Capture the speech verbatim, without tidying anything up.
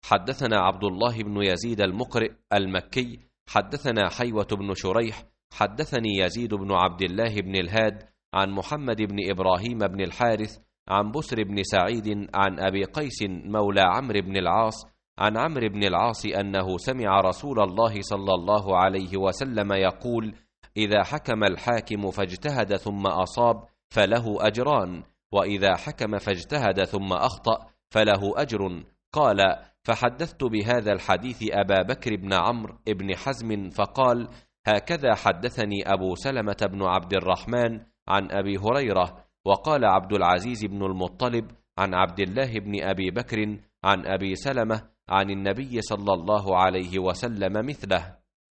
حدثنا عبد الله بن يزيد المقرئ المكي حدثنا حيوة بن شريح حدثني يزيد بن عبد الله بن الهاد عن محمد بن إبراهيم بن الحارث عن بسر بن سعيد عن أبي قيس مولى عمرو بن العاص عن عمرو بن العاص أنه سمع رسول الله صلى الله عليه وسلم يقول: إذا حكم الحاكم فاجتهد ثم أصاب فله أجران، وإذا حكم فاجتهد ثم أخطأ فله أجر. قال: فحدثت بهذا الحديث أبا بكر بن عمرو بن حزم فقال: هكذا حدثني أبو سلمة بن عبد الرحمن عن أبي هريرة. وقال عبد العزيز بن المطلب عن عبد الله بن أبي بكر عن أبي سلمة عن النبي صلى الله عليه وسلم مثله.